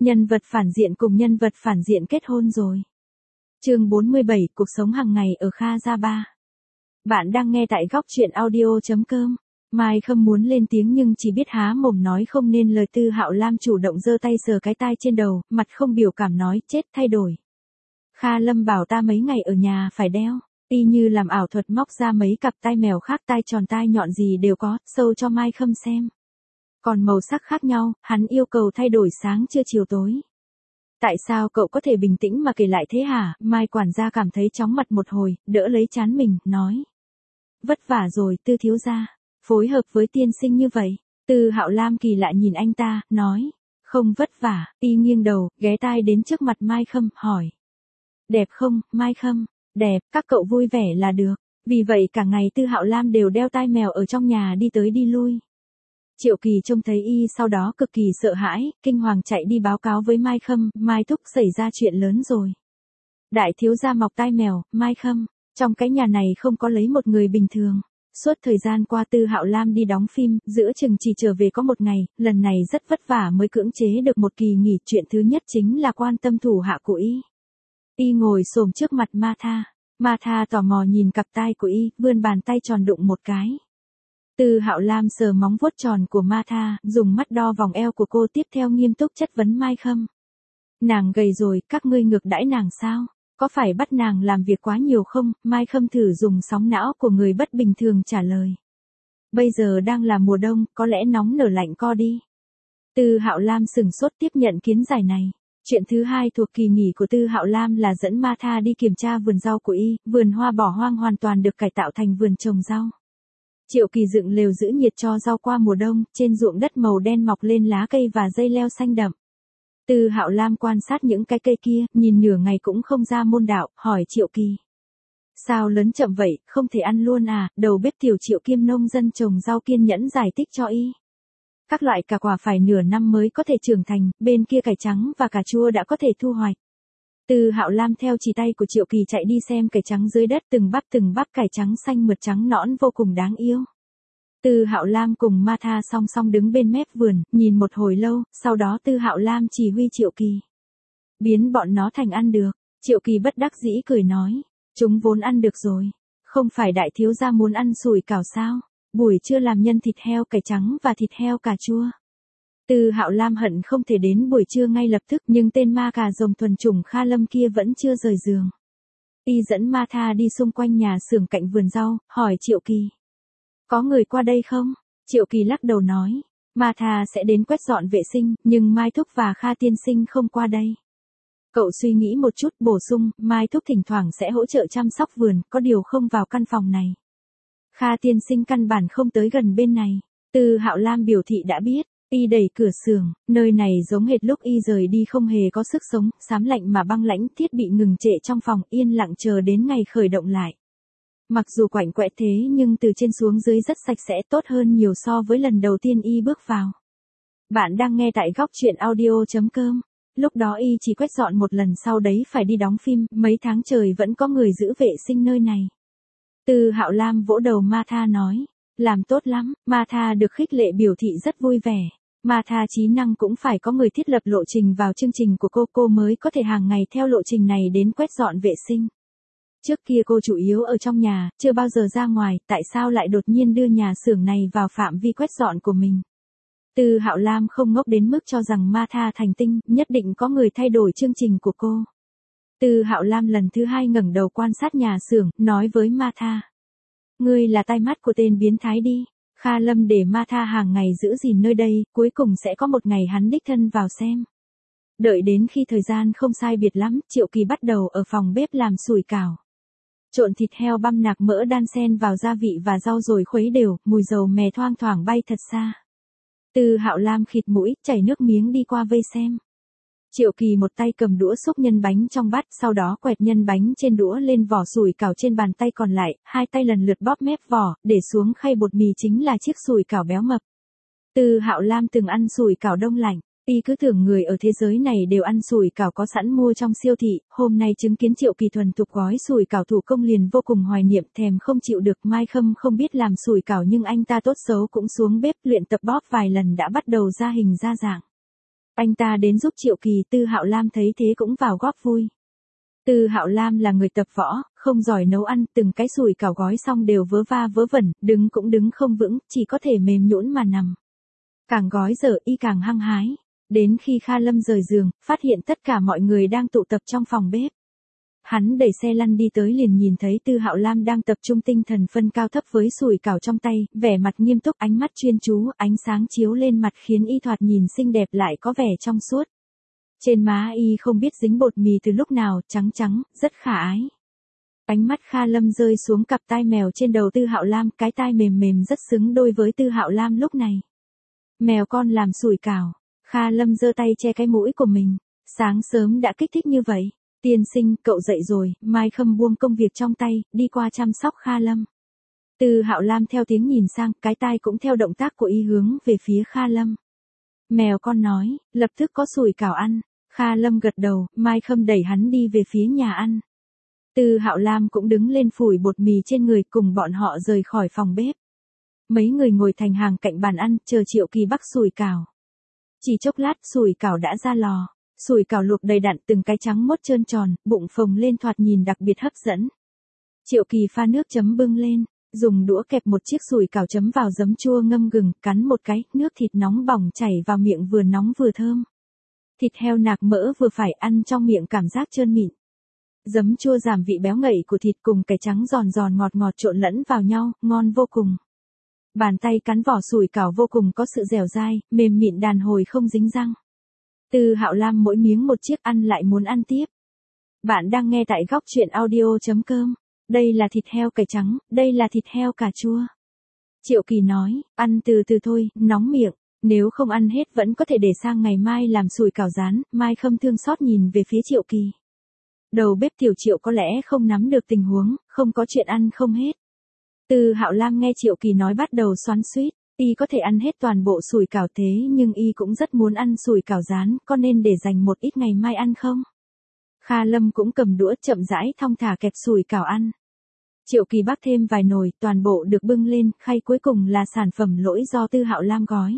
Nhân vật phản diện cùng nhân vật phản diện kết hôn rồi. Chương 47, cuộc sống hàng ngày ở Kha Gia Ba. Bạn đang nghe tại góc truyện audio.com. Mai Khâm muốn lên tiếng nhưng chỉ biết há mồm nói không nên lời. Tư Hạo Lam chủ động giơ tay sờ cái tai trên đầu, mặt không biểu cảm nói chết thay đổi. Kha Lâm bảo ta mấy ngày ở nhà phải đeo, y như làm ảo thuật móc ra mấy cặp tai mèo khác, tai tròn tai nhọn gì đều có, show cho Mai Khâm xem. Còn màu sắc khác nhau, hắn yêu cầu thay đổi sáng trưa chiều tối. Tại sao cậu có thể bình tĩnh mà kể lại thế hả? Mai quản gia cảm thấy chóng mặt một hồi, đỡ lấy trán mình, nói. Vất vả rồi, Tư thiếu gia. Phối hợp với tiên sinh như vậy. Tư Hạo Lam kỳ lạ nhìn anh ta, nói. Không vất vả, y nghiêng đầu, ghé tai đến trước mặt Mai Khâm, hỏi. Đẹp không, Mai Khâm? Đẹp, các cậu vui vẻ là được. Vì vậy cả ngày Tư Hạo Lam đều đeo tai mèo ở trong nhà đi tới đi lui. Triệu Kỳ trông thấy y sau đó cực kỳ sợ hãi, kinh hoàng chạy đi báo cáo với Mai Khâm, Mai thúc xảy ra chuyện lớn rồi. Đại thiếu gia mọc tai mèo, Mai Khâm, trong cái nhà này không có lấy một người bình thường. Suốt thời gian qua Tư Hạo Lam đi đóng phim, giữa chừng chỉ trở về có một ngày, lần này rất vất vả mới cưỡng chế được một kỳ nghỉ. Chuyện thứ nhất chính là quan tâm thủ hạ của y. Y ngồi xổm trước mặt Ma Tha tò mò nhìn cặp tai của y, vươn bàn tay tròn đụng một cái. Tư Hạo Lam sờ móng vuốt tròn của Ma Tha, dùng mắt đo vòng eo của cô, tiếp theo nghiêm túc chất vấn Mai Khâm. Nàng gầy rồi, các ngươi ngược đãi nàng sao? Có phải bắt nàng làm việc quá nhiều không? Mai Khâm thử dùng sóng não của người bất bình thường trả lời. Bây giờ đang là mùa đông, có lẽ nóng nở lạnh co đi. Tư Hạo Lam sừng sốt tiếp nhận kiến giải này. Chuyện thứ hai thuộc kỳ nghỉ của Tư Hạo Lam là dẫn Ma Tha đi kiểm tra vườn rau của y, vườn hoa bỏ hoang hoàn toàn được cải tạo thành vườn trồng rau. Triệu Kỳ dựng lều giữ nhiệt cho rau qua mùa đông, trên ruộng đất màu đen mọc lên lá cây và dây leo xanh đậm. Tư Hạo Lam quan sát những cái cây kia, nhìn nửa ngày cũng không ra môn đạo, hỏi Triệu Kỳ. Sao lớn chậm vậy, không thể ăn luôn à? Đầu bếp tiểu Triệu kiêm nông dân trồng rau kiên nhẫn giải thích cho y. Các loại cà quả phải nửa năm mới có thể trưởng thành, bên kia cải trắng và cà chua đã có thể thu hoạch. Tư Hạo Lam theo chỉ tay của Triệu Kỳ chạy đi xem cải trắng dưới đất, từng bắp cải trắng xanh mượt trắng nõn vô cùng đáng yêu. Tư Hạo Lam cùng Ma Tha song song đứng bên mép vườn, nhìn một hồi lâu, sau đó Tư Hạo Lam chỉ huy Triệu Kỳ. Biến bọn nó thành ăn được. Triệu Kỳ bất đắc dĩ cười nói. Chúng vốn ăn được rồi. Không phải đại thiếu gia muốn ăn sủi cảo sao? Buổi trưa làm nhân thịt heo cải trắng và thịt heo cà chua. Tư Hạo Lam hận không thể đến buổi trưa ngay lập tức, nhưng tên ma cà rồng thuần chủng Kha Lâm kia vẫn chưa rời giường. Y dẫn Ma Tha đi xung quanh nhà xưởng cạnh vườn rau, hỏi Triệu Kỳ. Có người qua đây không? Triệu Kỳ lắc đầu nói. Ma Tha sẽ đến quét dọn vệ sinh, nhưng Mai Thúc và Kha tiên sinh không qua đây. Cậu suy nghĩ một chút bổ sung, Mai Thúc thỉnh thoảng sẽ hỗ trợ chăm sóc vườn, có điều không vào căn phòng này. Kha tiên sinh căn bản không tới gần bên này. Tư Hạo Lam biểu thị đã biết. Y đẩy cửa xưởng, nơi này giống hệt lúc y rời đi, không hề có sức sống, xám lạnh mà băng lãnh, thiết bị ngừng trệ trong phòng, yên lặng chờ đến ngày khởi động lại. Mặc dù quạnh quẽ thế nhưng từ trên xuống dưới rất sạch sẽ, tốt hơn nhiều so với lần đầu tiên y bước vào. Bạn đang nghe tại góc truyện audio.com. Lúc đó y chỉ quét dọn một lần, sau đấy phải đi đóng phim, mấy tháng trời vẫn có người giữ vệ sinh nơi này. Tư Hạo Lam vỗ đầu Ma Tha nói. Làm tốt lắm. Ma Tha được khích lệ biểu thị rất vui vẻ. Ma Tha trí năng cũng phải có người thiết lập lộ trình vào chương trình của cô mới có thể hàng ngày theo lộ trình này đến quét dọn vệ sinh. Trước kia cô chủ yếu ở trong nhà, chưa bao giờ ra ngoài, tại sao lại đột nhiên đưa nhà xưởng này vào phạm vi quét dọn của mình? Tư Hạo Lam không ngốc đến mức cho rằng Ma Tha thành tinh, nhất định có người thay đổi chương trình của cô. Tư Hạo Lam lần thứ hai ngẩng đầu quan sát nhà xưởng, nói với Ma Tha. Ngươi là tai mắt của tên biến thái đi. Kha Lâm để Ma Tha hàng ngày giữ gìn nơi đây, cuối cùng sẽ có một ngày hắn đích thân vào xem. Đợi đến khi thời gian không sai biệt lắm, Triệu Kỳ bắt đầu ở phòng bếp làm sủi cảo. Trộn thịt heo băm nạc mỡ đan xen vào gia vị và rau rồi khuấy đều, mùi dầu mè thoang thoảng bay thật xa. Tư Hạo Lam khịt mũi, chảy nước miếng đi qua vây xem. Triệu Kỳ một tay cầm đũa xúc nhân bánh trong bát, sau đó quẹt nhân bánh trên đũa lên vỏ sủi cảo trên bàn tay còn lại, hai tay lần lượt bóp mép vỏ, để xuống khay bột mì chính là chiếc sủi cảo béo mập. Tư Hạo Lam từng ăn sủi cảo đông lạnh, y cứ tưởng người ở thế giới này đều ăn sủi cảo có sẵn mua trong siêu thị, hôm nay chứng kiến Triệu Kỳ thuần thục gói sủi cảo thủ công liền vô cùng hoài niệm, thèm không chịu được. Mai Khâm không biết làm sủi cảo nhưng anh ta tốt xấu cũng xuống bếp luyện tập bóp vài lần đã bắt đầu ra hình ra dạng. anh ta đến giúp Triệu Kỳ, Tư Hạo Lam thấy thế cũng vào góp vui. Tư Hạo Lam là người tập võ, không giỏi nấu ăn, từng cái sủi cảo gói xong đều vớ va vớ vẩn, đứng cũng đứng không vững, chỉ có thể mềm nhũn mà nằm. Càng gói dở y càng hăng hái. Đến khi Kha Lâm rời giường, phát hiện tất cả mọi người đang tụ tập trong phòng bếp. Hắn đẩy xe lăn đi tới liền nhìn thấy Tư Hạo Lam đang tập trung tinh thần phân cao thấp với sủi cảo trong tay, vẻ mặt nghiêm túc, ánh mắt chuyên chú, ánh sáng chiếu lên mặt khiến y thoạt nhìn xinh đẹp lại có vẻ trong suốt. Trên má y không biết dính bột mì từ lúc nào, trắng trắng, rất khả ái. Ánh mắt Kha Lâm rơi xuống cặp tai mèo trên đầu Tư Hạo Lam, cái tai mềm mềm rất xứng đôi với Tư Hạo Lam lúc này. Mèo con làm sủi cảo, Kha Lâm giơ tay che cái mũi của mình, sáng sớm đã kích thích như vậy. Tiên sinh, cậu dậy rồi, Mai Khâm buông công việc trong tay, đi qua chăm sóc Kha Lâm. Tư Hạo Lam theo tiếng nhìn sang, cái tai cũng theo động tác của y hướng về phía Kha Lâm. Mèo con nói, lập tức có sủi cảo ăn. Kha Lâm gật đầu, Mai Khâm đẩy hắn đi về phía nhà ăn. Tư Hạo Lam cũng đứng lên phủi bột mì trên người cùng bọn họ rời khỏi phòng bếp. Mấy người ngồi thành hàng cạnh bàn ăn, chờ Triệu Kỳ bắc sủi cảo. Chỉ chốc lát sủi cảo đã ra lò. Sủi cảo luộc đầy đặn, từng cái trắng mốt trơn tròn, bụng phồng lên thoạt nhìn đặc biệt hấp dẫn. Triệu Kỳ pha nước chấm bưng lên, dùng đũa kẹp một chiếc sủi cảo chấm vào giấm chua ngâm gừng, cắn một cái, nước thịt nóng bỏng chảy vào miệng vừa nóng vừa thơm. Thịt heo nạc mỡ vừa phải, ăn trong miệng cảm giác trơn mịn. Giấm chua giảm vị béo ngậy của thịt cùng cải trắng giòn giòn ngọt ngọt trộn lẫn vào nhau, ngon vô cùng. Bàn tay cắn vỏ sủi cảo vô cùng có sự dẻo dai, mềm mịn đàn hồi không dính răng. Tư Hạo Lam mỗi miếng một chiếc ăn lại muốn ăn tiếp. Bạn đang nghe tại góc truyện audio.com. Đây là thịt heo cải trắng, đây là thịt heo cà chua. Triệu Kỳ nói, ăn từ từ thôi, nóng miệng, nếu không ăn hết vẫn có thể để sang ngày mai làm sủi cảo rán. Mai Khâm thương xót nhìn về phía Triệu Kỳ. Đầu bếp Tiểu Triệu có lẽ không nắm được tình huống, không có chuyện ăn không hết. Tư Hạo Lam nghe Triệu Kỳ nói bắt đầu xoắn xuýt. Y có thể ăn hết toàn bộ sủi cảo thế nhưng y cũng rất muốn ăn sủi cảo rán, có nên để dành một ít ngày mai ăn không? Kha Lâm cũng cầm đũa chậm rãi thong thả kẹp sủi cảo ăn. Triệu Kỳ bắc thêm vài nồi, toàn bộ được bưng lên, khay cuối cùng là sản phẩm lỗi do Tư Hạo Lam gói.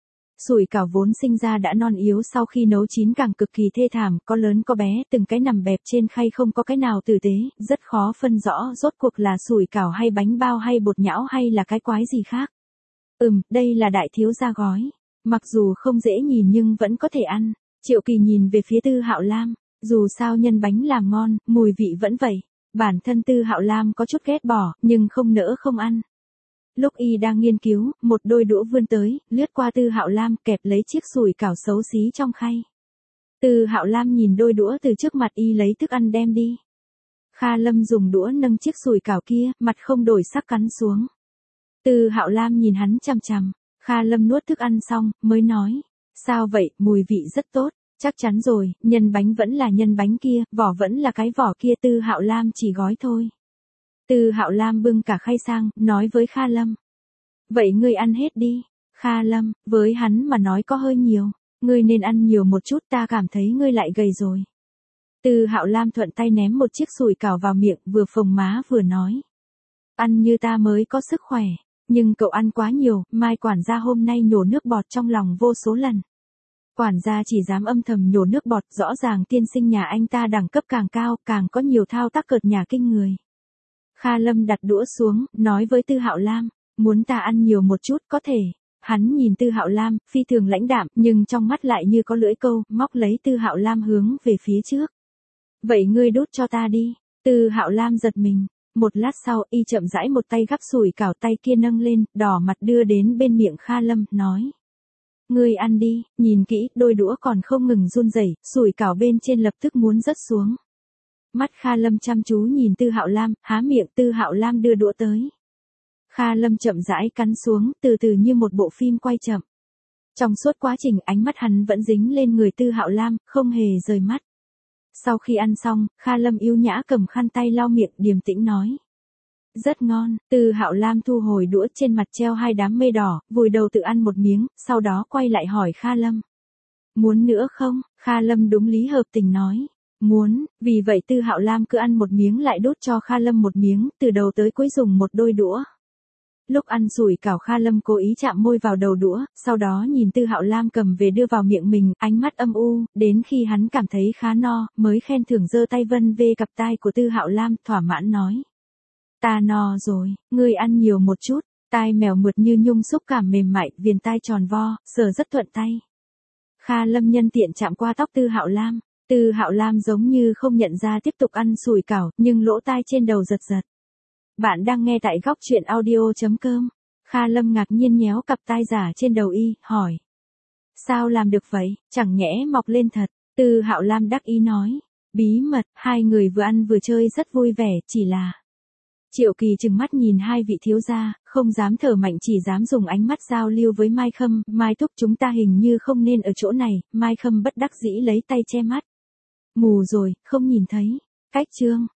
Sủi cảo vốn sinh ra đã non yếu sau khi nấu chín càng cực kỳ thê thảm, có lớn có bé, từng cái nằm bẹp trên khay không có cái nào tử tế, rất khó phân rõ rốt cuộc là sủi cảo hay bánh bao hay bột nhão hay là cái quái gì khác. Đây là đại thiếu gia gói. Mặc dù không dễ nhìn nhưng vẫn có thể ăn. Triệu Kỳ nhìn về phía Tư Hạo Lam, dù sao nhân bánh làm ngon, mùi vị vẫn vậy. Bản thân Tư Hạo Lam có chút ghét bỏ, nhưng không nỡ không ăn. Lúc y đang nghiên cứu, một đôi đũa vươn tới, lướt qua Tư Hạo Lam, kẹp lấy chiếc sủi cảo xấu xí trong khay. Tư Hạo Lam nhìn đôi đũa từ trước mặt y lấy thức ăn đem đi. Kha Lâm dùng đũa nâng chiếc sủi cảo kia, mặt không đổi sắc cắn xuống. Tư Hạo Lam nhìn hắn chằm chằm, Kha Lâm nuốt thức ăn xong, mới nói, sao vậy, mùi vị rất tốt, chắc chắn rồi, nhân bánh vẫn là nhân bánh kia, vỏ vẫn là cái vỏ kia. Tư Hạo Lam chỉ gói thôi. Tư Hạo Lam bưng cả khay sang, nói với Kha Lâm. Vậy ngươi ăn hết đi. Kha Lâm, với hắn mà nói có hơi nhiều, ngươi nên ăn nhiều một chút, ta cảm thấy ngươi lại gầy rồi. Tư Hạo Lam thuận tay ném một chiếc sủi cảo vào miệng, vừa phồng má vừa nói. Ăn như ta mới có sức khỏe. Nhưng cậu ăn quá nhiều, Mai quản gia hôm nay nhổ nước bọt trong lòng vô số lần. Quản gia chỉ dám âm thầm nhổ nước bọt, rõ ràng tiên sinh nhà anh ta đẳng cấp càng cao, càng có nhiều thao tác cợt nhả kinh người. Kha Lâm đặt đũa xuống, nói với Tư Hạo Lam, muốn ta ăn nhiều một chút có thể. Hắn nhìn Tư Hạo Lam, phi thường lãnh đạm, nhưng trong mắt lại như có lưỡi câu, móc lấy Tư Hạo Lam hướng về phía trước. Vậy ngươi đút cho ta đi. Tư Hạo Lam giật mình. Một lát sau, y chậm rãi một tay gắp sủi cảo, tay kia nâng lên, đỏ mặt đưa đến bên miệng Kha Lâm, nói. Ngươi ăn đi, nhìn kỹ, đôi đũa còn không ngừng run rẩy, sủi cảo bên trên lập tức muốn rớt xuống. Mắt Kha Lâm chăm chú nhìn Tư Hạo Lam, há miệng. Tư Hạo Lam đưa đũa tới. Kha Lâm chậm rãi cắn xuống, từ từ như một bộ phim quay chậm. Trong suốt quá trình ánh mắt hắn vẫn dính lên người Tư Hạo Lam, không hề rời mắt. Sau khi ăn xong, Kha Lâm yếu nhã cầm khăn tay lau miệng, điềm tĩnh nói. Rất ngon. Tư Hạo Lam thu hồi đũa, trên mặt treo hai đám mây đỏ, vùi đầu tự ăn một miếng, sau đó quay lại hỏi Kha Lâm. Muốn nữa không? Kha Lâm đúng lý hợp tình nói. Muốn, vì vậy Tư Hạo Lam cứ ăn một miếng lại đút cho Kha Lâm một miếng, từ đầu tới cuối dùng một đôi đũa. Lúc ăn sủi cảo Kha Lâm cố ý chạm môi vào đầu đũa, sau đó nhìn Tư Hạo Lam cầm về đưa vào miệng mình, ánh mắt âm u, đến khi hắn cảm thấy khá no, mới khen thưởng giơ tay vân về cặp tai của Tư Hạo Lam, thỏa mãn nói. Ta no rồi, ngươi ăn nhiều một chút, tai mèo mượt như nhung xúc cảm mềm mại, viền tai tròn vo, sờ rất thuận tay. Kha Lâm nhân tiện chạm qua tóc Tư Hạo Lam. Tư Hạo Lam giống như không nhận ra tiếp tục ăn sủi cảo, nhưng lỗ tai trên đầu giật giật. Bạn đang nghe tại góc truyện audio.com. Kha Lâm ngạc nhiên nhéo cặp tai giả trên đầu y, hỏi. Sao làm được vậy, chẳng nhẽ mọc lên thật. Tư Hạo Lam đắc ý nói. Bí mật, hai người vừa ăn vừa chơi rất vui vẻ, chỉ là. Triệu Kỳ trừng mắt nhìn hai vị thiếu gia, không dám thở mạnh chỉ dám dùng ánh mắt giao lưu với Mai Khâm. Mai thúc chúng ta hình như không nên ở chỗ này, Mai Khâm bất đắc dĩ lấy tay che mắt. Mù rồi, không nhìn thấy. Cách chương.